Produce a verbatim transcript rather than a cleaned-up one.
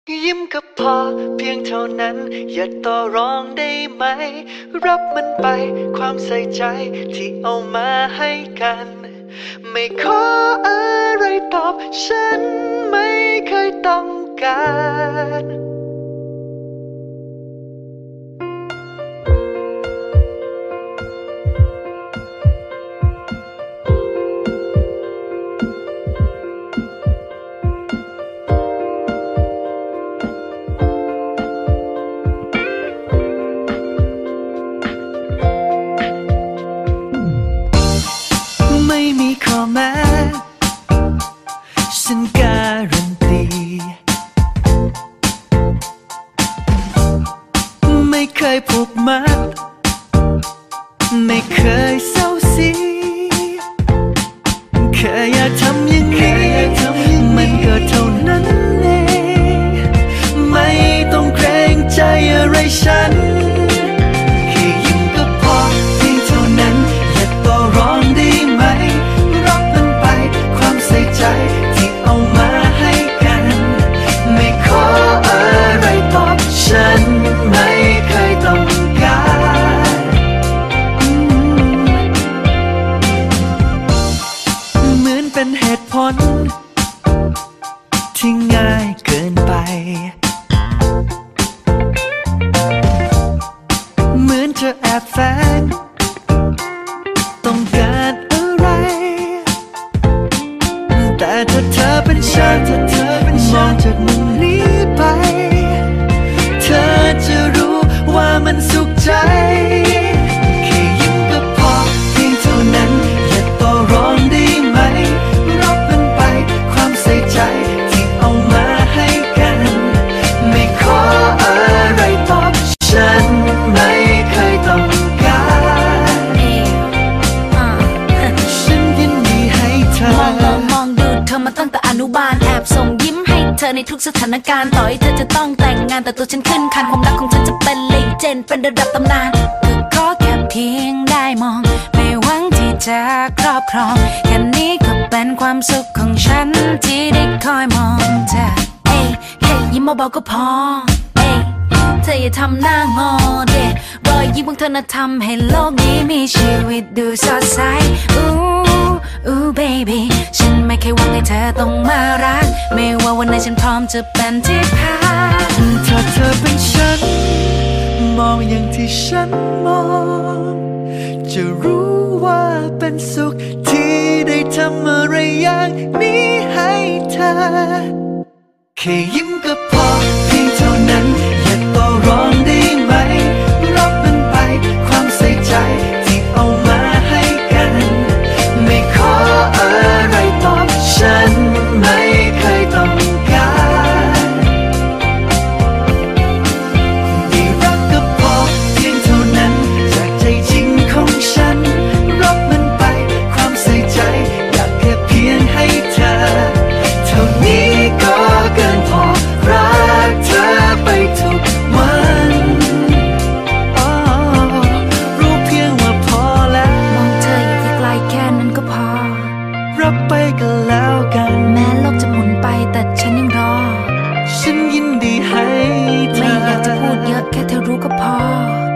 ยิ้มก็พอเพียงเท่านั้นอย่าต่อรองได้ไหมรับมันไปความใส่ใจที่เอามาให้กันไม่ขออะไรตอบฉันไม่เคยต้องการไม่มีข้อแม้ฉันการันตีไม่เคยผูกมัดไม่เคยเศร้าสีแค่อยากทำอย่างนี้มันก็เท่านั้นเองไม่ต้องเกรงใจอะไรฉันแค่ยิ้มก็พอเพียงเท่านั้นอย่าต่อรองได้ไหมรับมันไปความใส่ใจที่เอามาให้กันไม่ขออะไรตอบฉันไม่เคยต้องการเหมือนเป็นเหตุผลที่ง่ายเกินไปเหมือนเธอแอบแฝงต้องการอะไรแต่ถ้าเธอเป็นฉันถ้าเธอเป็นฉันมองจากมุมนี้ไปเธอจะรู้ว่ามันสุขใจแค่ยิ้มก็พอเพียงเท่านั้นอย่าต่อรองได้ไหมรับมันไปความใส่ใจที่เอามาให้กันไม่ขออะไรตอบฉันไม่เคยต้องการฉันยินดีให้เธอมองมองมองดูเธอมาตั้งแต่อนุบาลแอบส่งยิ้มให้เธอในทุกสถานการณ์ต่อให้เธอจะต้องแต่งงานแต่ตัวฉันขึ้นคันความรักของฉันจะเป็นเลเจนด์เป็นระดับตำนานก็ขอแค่เพียงได้มองไม่หวังที่จะครอบครองแค่นี้ก็เป็นความสุขของฉันที่ได้คอยมองเธอเอ้ยแค่ยิ้มเบาๆก็พอเอ้ยเธออย่าทำหน้างอเด็รอยยิ้มของเธอน่ะทำให้โลกนี้มีชีวิตดูสดใสอู้อู้เบบี้ฉันไม่เคยหวังให้เธอต้องมารักไม่ว่าวันไหนฉันพร้อมจะเป็นที่พักถ้าเธอเป็นฉันมองอย่างที่ฉันมองจะรู้ว่าเป็นสุขที่ได้ทำอะไรอย่างนี้ให้เธอแค่ยิ้มก็พอเพียงเท่านั้นอย่าต่อรองได้ไหมรับมันไปความใส่ใจที่เอามาให้กันไม่ขออะไรตอบฉันไม่เคยต้องการได้รักก็พอเพียงเท่านั้นจากใจจริงของฉันรับมันไปความใส่ใจอยากแค่เพียงให้เธอเท่านี้ก็เกินพอรักเธอไปทุกวันรู้เพียงว่าพอแล้วมองเธออยู่ไกลๆแค่นั้นก็พอรับไปก็แล้วกันแม้โลกจะหมุนไปแต่ฉันยังรอฉันยินดีให้เธอไม่อยากจะพูดเยอะแค่เธอรู้ก็พอ